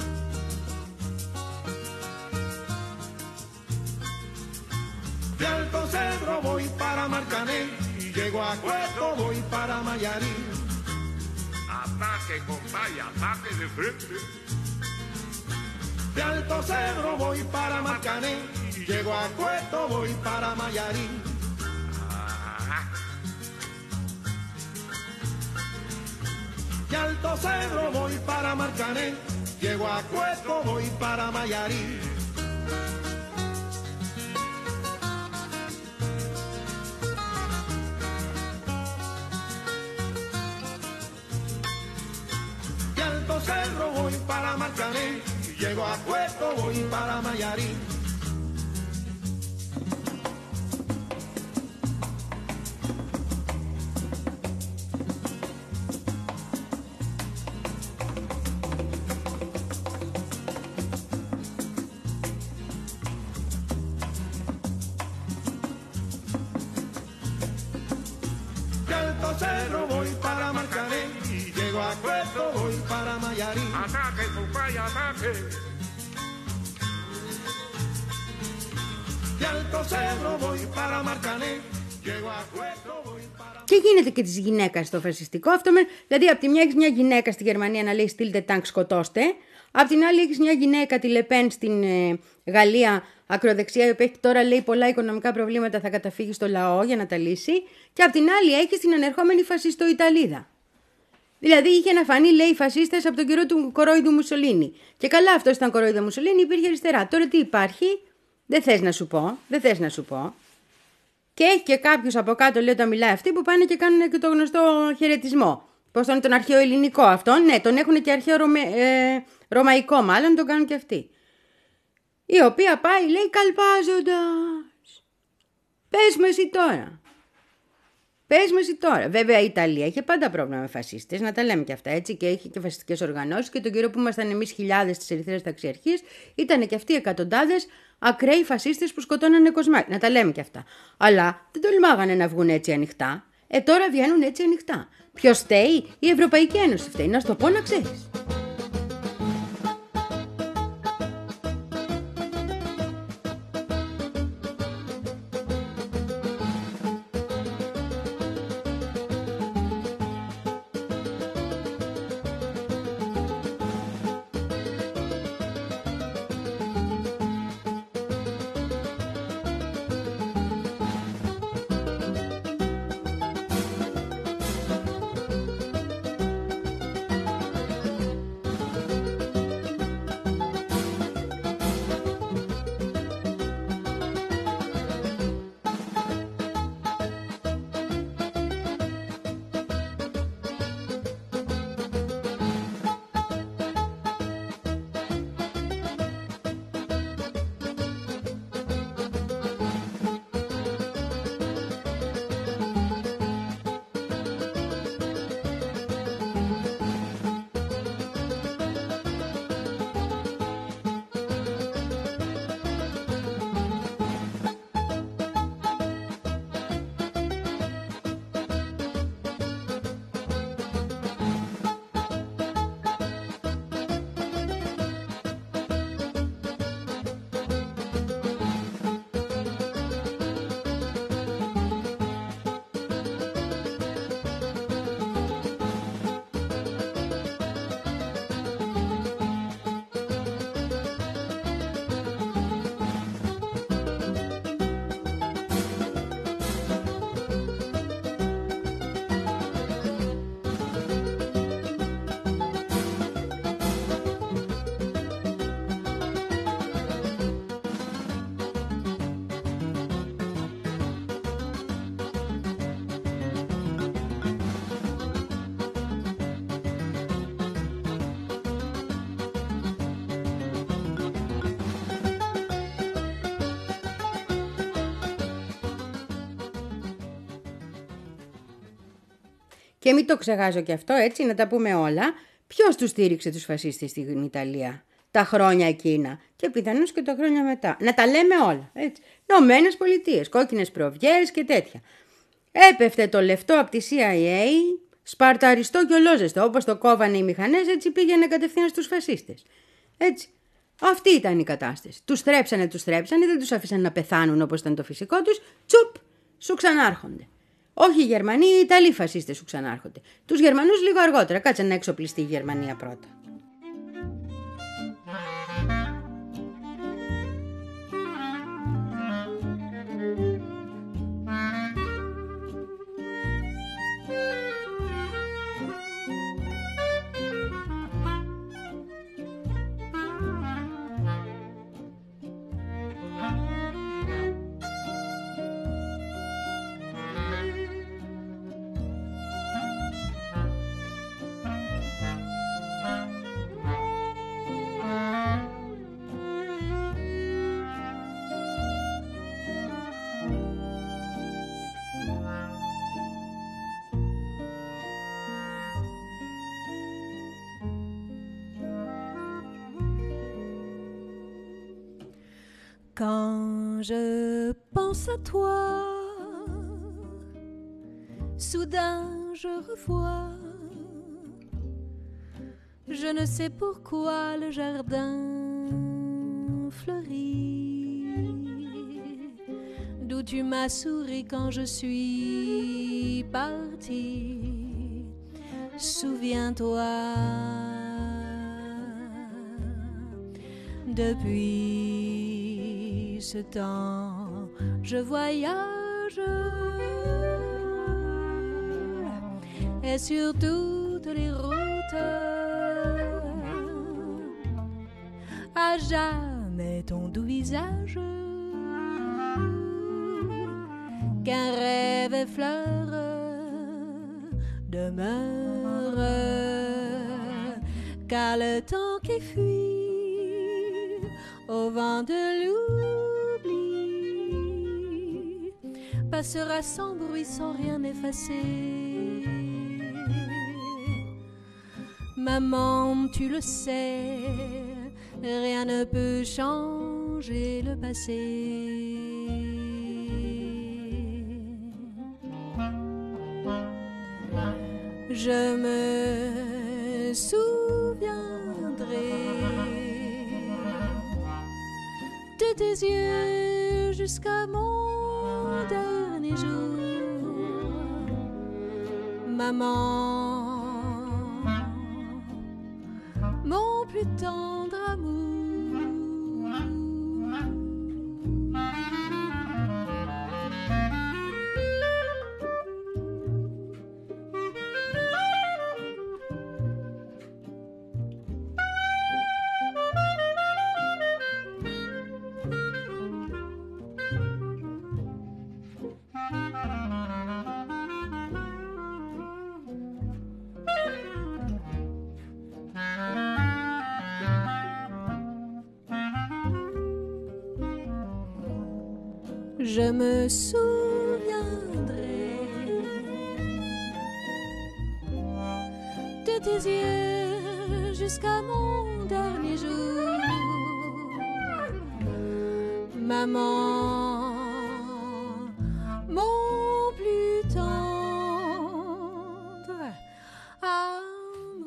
De Alto Cedro voy para Marcané y llego a Cueto, voy para Mayarí. Ataque, compadre, ataque de frente. De Alto Cedro voy para Marcané, llego a Cueto, voy para Mayarí. De Alto Cedro voy para Marcané, llego a Cueto, voy para Mayarí. De Alto Cedro voy para Marcané, llego a Cueto, voy para Mayarí. De Alto Cedro voy para Marcané y llego a Cueto, voy para Mayarí. Ataque, compadre, ataque. De Alto Cedro voy para Marcané, llego a Cueto, voy para... Και γίνεται και της γυναίκας στο φασιστικό αυτό. Με, δηλαδή, από τη μια έχεις μια γυναίκα στη Γερμανία να λέει στείλτε τάγκ, σκοτώστε. Απ' την άλλη έχεις μια γυναίκα, τη Λεπέν στην ε, Γαλλία, ακροδεξιά, η οποία έχει τώρα λέει πολλά οικονομικά προβλήματα, θα καταφύγει στο λαό για να τα λύσει. Και απ' την άλλη έχεις την ανερχόμενη φασιστο-Ιταλίδα. Δηλαδή είχε να φανεί, λέει, φασίστες από τον καιρό του κορόιδου Μουσολίνη. Και καλά, αυτός ήταν κορόιδο Μουσολίνη, υπήρχε αριστερά. Τώρα τι υπάρχει, δεν θες να σου πω, δεν θες να σου πω. Και έχει και κάποιους από κάτω, λέει, όταν μιλάει αυτή, που πάνε και κάνουν και το γνωστό χαιρετισμό. Πώς τον, τον αρχαίο ελληνικό αυτόν, ναι, τον έχουν και αρχαίο ρωμε, ε, ρωμαϊκό, μάλλον τον κάνουν και αυτοί. Η οποία πάει, λέει, καλπάζοντας. Πες με εσύ τώρα. Πες με εσύ τώρα. Βέβαια η Ιταλία είχε πάντα πρόβλημα με φασίστες, να τα λέμε και αυτά έτσι, και είχε και φασιστικές οργανώσεις, και τον καιρό που ήμασταν εμείς χιλιάδες της Ερυθρέας Ταξιαρχίας, ήταν και αυτοί εκατοντάδες ακραίοι φασίστες που σκοτώνανε κοσμάκι. Να τα λέμε και αυτά. Αλλά δεν τολμάγανε να βγουν έτσι ανοιχτά. Ε, τώρα βγαίνουν έτσι ανοιχτά. Ποιος φταίει? Η Ευρωπαϊκή Ένωση φταίει. Να σου το πω να ξέρεις. Και μην το ξεχάσω και αυτό, έτσι, να τα πούμε όλα. Ποιος τους στήριξε τους φασίστες στην Ιταλία τα χρόνια εκείνα και πιθανώς και τα χρόνια μετά? Να τα λέμε όλα, έτσι. Ηνωμένες Πολιτείες, κόκκινες προβιέρες και τέτοια. Έπεφτε το λεφτό από τη σι άι έι, σπαρταριστό και ολόζεστο. Όπως το κόβανε οι μηχανές, έτσι πήγαινε κατευθείαν στους φασίστες. Έτσι. Αυτή ήταν η κατάσταση. Τους στρέψανε, τους στρέψανε, δεν τους άφησαν να πεθάνουν όπως ήταν το φυσικό τους. Τσουπ, σου ξανάρχονται. Όχι οι Γερμανοί, οι Ιταλοί φασίστες σου ξανάρχονται. Τους Γερμανούς λίγο αργότερα. Κάτσε να εξοπλιστεί η Γερμανία πρώτα. Quand je pense à toi, soudain je revois, je ne sais pourquoi le jardin fleurit, d'où tu m'as souri quand je suis partie. Souviens-toi. Depuis ce temps, je voyage et sur toutes les routes, à jamais ton doux visage, qu'un rêve effleure, demeure, car le temps qui fuit au vent de l'oubli passera sans bruit, sans rien effacer. Maman, tu le sais, rien ne peut changer le passé. Je me souviendrai de tes yeux jusqu'à mon dernier jour, maman, mon plus tendre amour. Je me souviendrai de tes yeux jusqu'à mon dernier jour, maman, mon plus tendre amour.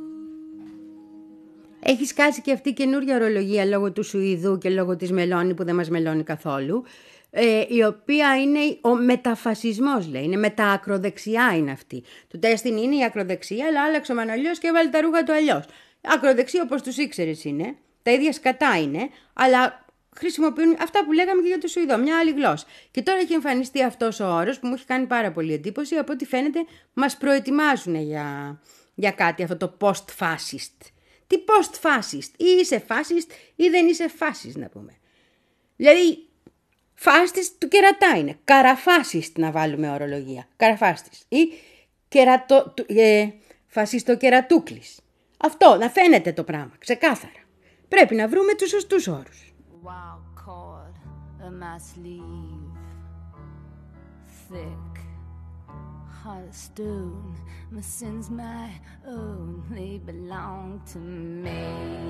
Έχει σκάσει και αυτή η καινούργια ορολογία λόγω του Σουηδού και λόγω της Μελώνη που δεν μας μελώνει καθόλου. Ε, η οποία είναι ο μεταφασισμός, λέει, είναι μεταακροδεξιά είναι αυτή. Το τέστην είναι η ακροδεξιά, αλλά άλλαξε ο Μανολιός και έβαλε τα ρούχα του αλλιώς. Ακροδεξί όπως τους ήξερες είναι, τα ίδια σκατά είναι, αλλά χρησιμοποιούν αυτά που λέγαμε και για το Σουηδό, μια άλλη γλώσσα. Και τώρα έχει εμφανιστεί αυτός ο όρος που μου έχει κάνει πάρα πολύ εντύπωση, από ό,τι φαίνεται μας προετοιμάζουν για, για κάτι, αυτό το post-fascist. Τι post-fascist, ή είσαι fascist ή δεν είσαι fascist να πούμε. Δηλαδή, φάστης του κερατά είναι. Καραφάσιστ να βάλουμε ορολογία. Καραφάστης. Ή κερατο, ε, φασιστοκερατούκλης. Αυτό, να φαίνεται το πράγμα, ξεκάθαρα. Πρέπει να βρούμε τους σωστούς όρους. Wild cord in my sleeve, thick heart of stone. My sins my own, they belong to me,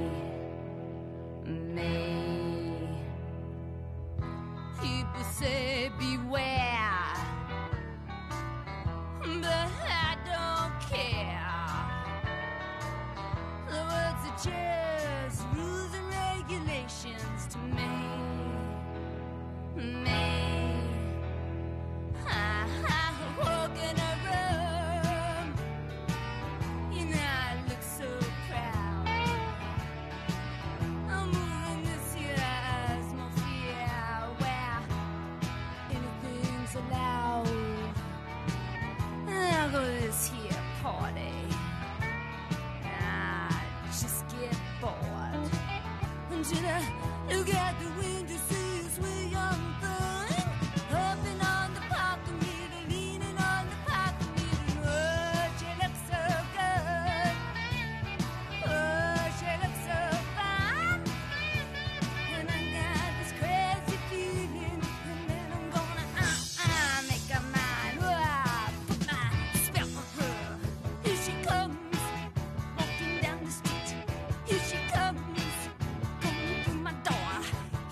me. People say beware, but I don't care. The words are just rules and regulations to me, me. I, I walk in a room, you know I look so proud. I'm moving this here atmosphere where anything's allowed. And I go to this here party, I just get bored. Until I look out the window, see a sweet young thing hopping on the parking meter, leaning on the parking meter. Oh, she looks so good. Oh, she looks so fine. And I got this crazy feeling, and then I'm gonna uh uh make her mine. Oh, I put my spell on her. Here she comes, walking down the street. Here she comes, coming through my door.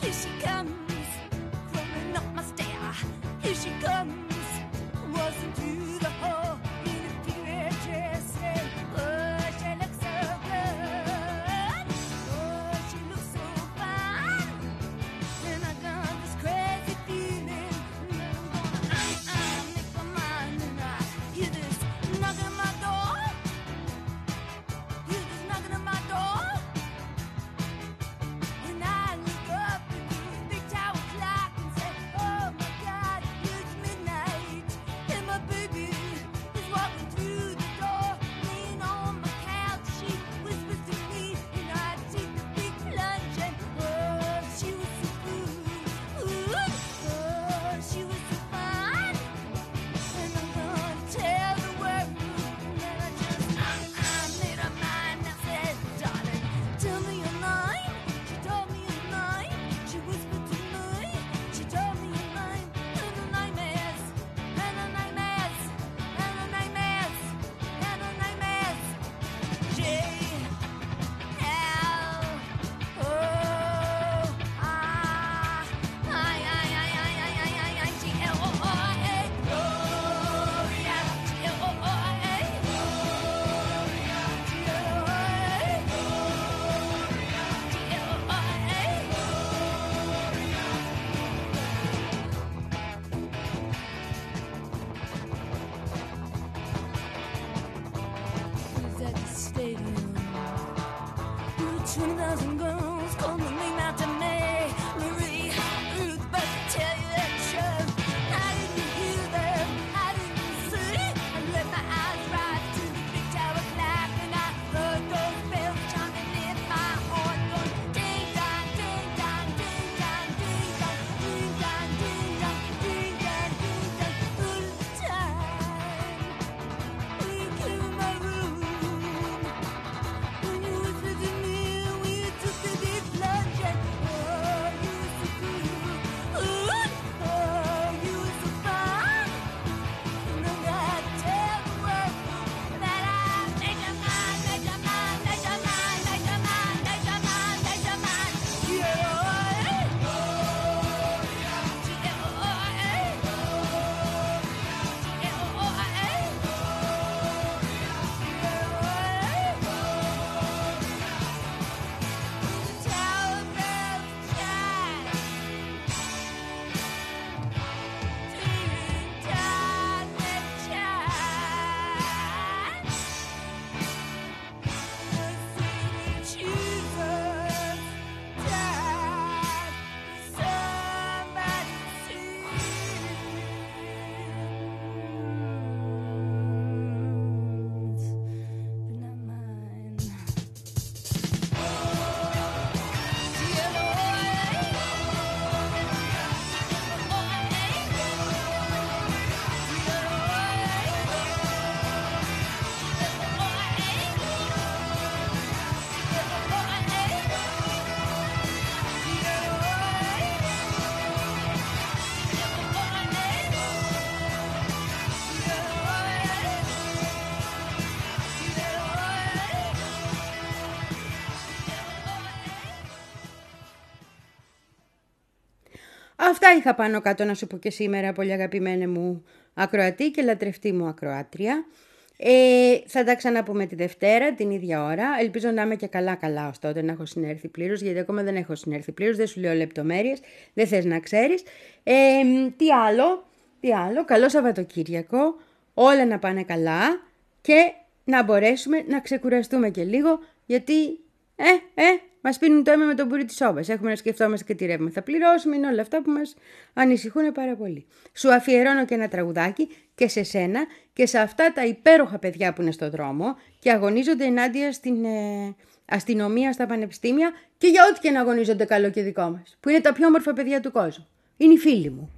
Αυτά είχα πάνω κάτω να σου πω και σήμερα, πολύ αγαπημένη μου ακροατή και λατρευτή μου ακροάτρια. Ε, θα τα ξαναπούμε τη Δευτέρα την ίδια ώρα. Ελπίζω να είμαι και καλά καλά ως τότε, να έχω συνέρθει πλήρως, γιατί ακόμα δεν έχω συνέρθει πλήρως, δεν σου λέω λεπτομέρειες, δεν θες να ξέρεις. Ε, τι άλλο, τι άλλο, καλό Σαββατοκύριακο, όλα να πάνε καλά και να μπορέσουμε να ξεκουραστούμε και λίγο, γιατί ε, ε, μας πίνουν το αίμα με τον μπουρί της σόβας. Έχουμε να σκεφτόμαστε και τι ρεύμα θα πληρώσουμε, είναι όλα αυτά που μας ανησυχούν πάρα πολύ. Σου αφιερώνω και ένα τραγουδάκι και σε σένα και σε αυτά τα υπέροχα παιδιά που είναι στον δρόμο και αγωνίζονται ενάντια στην ε, αστυνομία στα πανεπιστήμια και για ό,τι και να αγωνίζονται καλό και δικό μας, που είναι τα πιο όμορφα παιδιά του κόσμου. Είναι οι φίλοι μου.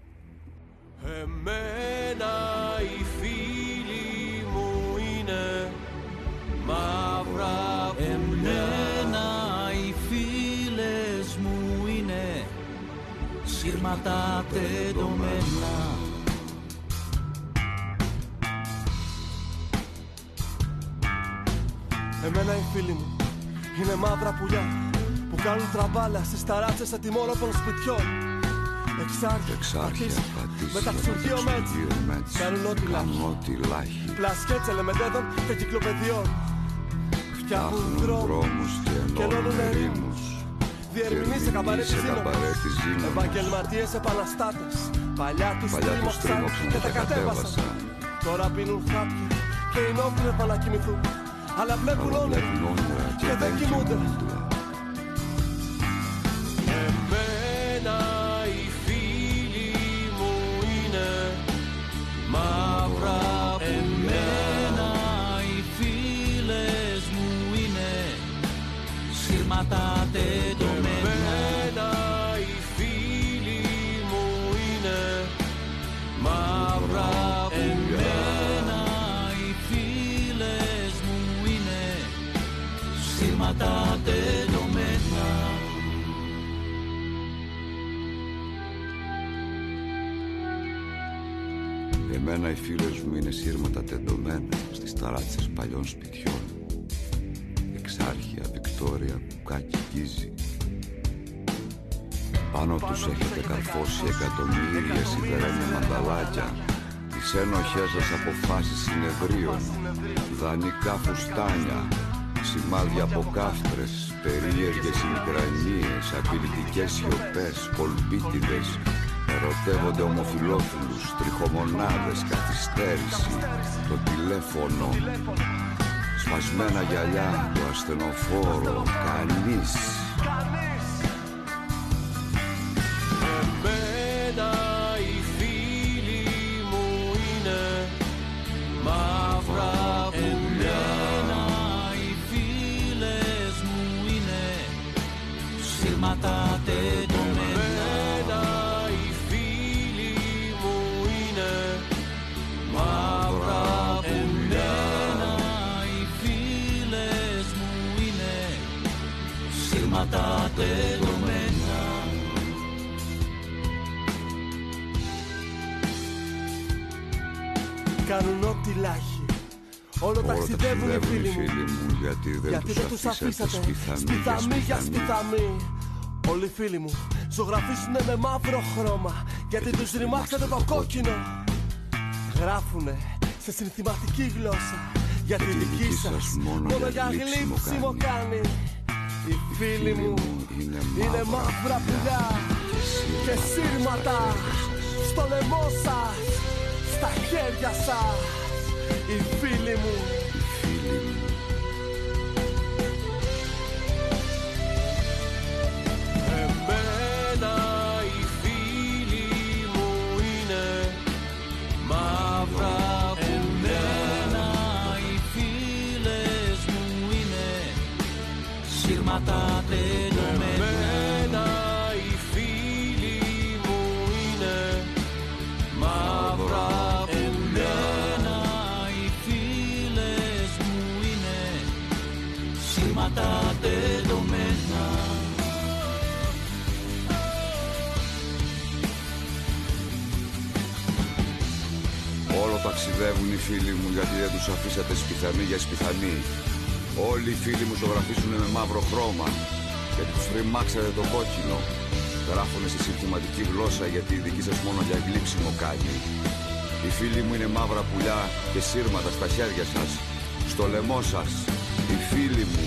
Εμένα οι φίλοι μου είναι μαύρα. Εμένα οι φίλες μου είναι σύρματα τεντωμένα. Εμένα οι φίλοι μου είναι μαύρα πουλιά που κάνουν τραμπάλα στις ταράτσες ατιμόρροπων σπιτιών. Εξάρχεια, πατήσει, μεταξουργείο μέτς, κάνουν ό,τι λάχει, πλασκέτς ελεμεντέδων και κυκλοπαιδιών. Φτιάχνουν δρόμους και ενώνουν ερήμους, διερμηνείς σε καμπαρέ της Ζήνωνας, επαγγελματίες επαναστάτες, παλιά τους τρίμωξαν και τα κατέβασαν. Τώρα πίνουν χάπια και είναι όφιλες να κοιμηθούν, αλλά βλέπουν όνειρα και δεν κοιμούνται. Εμένα οι φίλοι μου είναι μαύρα. Εμένα οι φίλες μου είναι σύρματα τεντωμένα. Εμένα οι φίλοι μου είναι μαύρα. Εμένα οι φίλες μου είναι σύρματα τεντωμένα. Εμένα οι φίλες μου είναι σύρματα τεντωμένα στις ταράτσες παλιών σπιτιών. Εξάρχεια, Βικτόρια, Κουκάκι, Γκίζη. Πάνω τους έχετε καρφώσει εκατομμύρια σιδερένια μανταλάκια, τις ένοχές σας αποφάσεις συνεδρίων, δανεικά φουστάνια, σημάδια από κάφτρες, περίεργες ημικρανίες, απειλητικές σιωπές, κολπίτιδες. Ερωτεύονται ομοφυλόφιλους, τριχομονάδες, καθυστέρηση, το τηλέφωνο, σπασμένα γυαλιά, το ασθενοφόρο, κανείς. Εμένα οι φίλοι μου είναι μαύρα. Εμένα οι φίλες μου είναι σύρματα τεντωμένα. Τα τελωμένα. Κάνουν ό,τι λάχει, όλο ταξιδεύουν οι φίλοι μου, μου, γιατί δεν, γιατί τους, δεν τους αφήσατε σπιθαμή, σπιθαμή για σπιθαμή. Όλοι οι φίλοι μου ζωγραφίσουνε με μαύρο χρώμα, γιατί τους ρημάξατε το κόκκινο. Γράφουνε σε συνθηματική γλώσσα, γιατί η δική σας μόνο για γλύψιμο κάνει. Οι φίλοι μου είναι μαύρα, είναι μαύρα πουλιά και σύρματα στο λαιμό σας, στα χέρια σας. Οι φίλοι μου, οι φίλοι μου. Εμένα οι φίλοι μου είναι μαύρα. Εμένα οι φίλες μου είναι σύρματα τελωμένα. Εμένα οι φίλοι μου είναι μαύρα. Εμένα οι φίλες μου είναι σύρματα τελωμένα. Όλο ταξιδεύουν οι φίλοι μου, γιατί δεν τους αφήσατε σπιθαμή για σπιθαμή. Όλοι οι φίλοι μου ζωγραφίζουν με μαύρο χρώμα, γιατί τους ρημάξατε το κόκκινο. Γράφουνε σε συνθηματική γλώσσα γιατί η δική σας μόνο για γλύψιμο κάνει. Οι φίλοι μου είναι μαύρα πουλιά και σύρματα στα χέρια σας, στο λαιμό σας. Οι φίλοι μου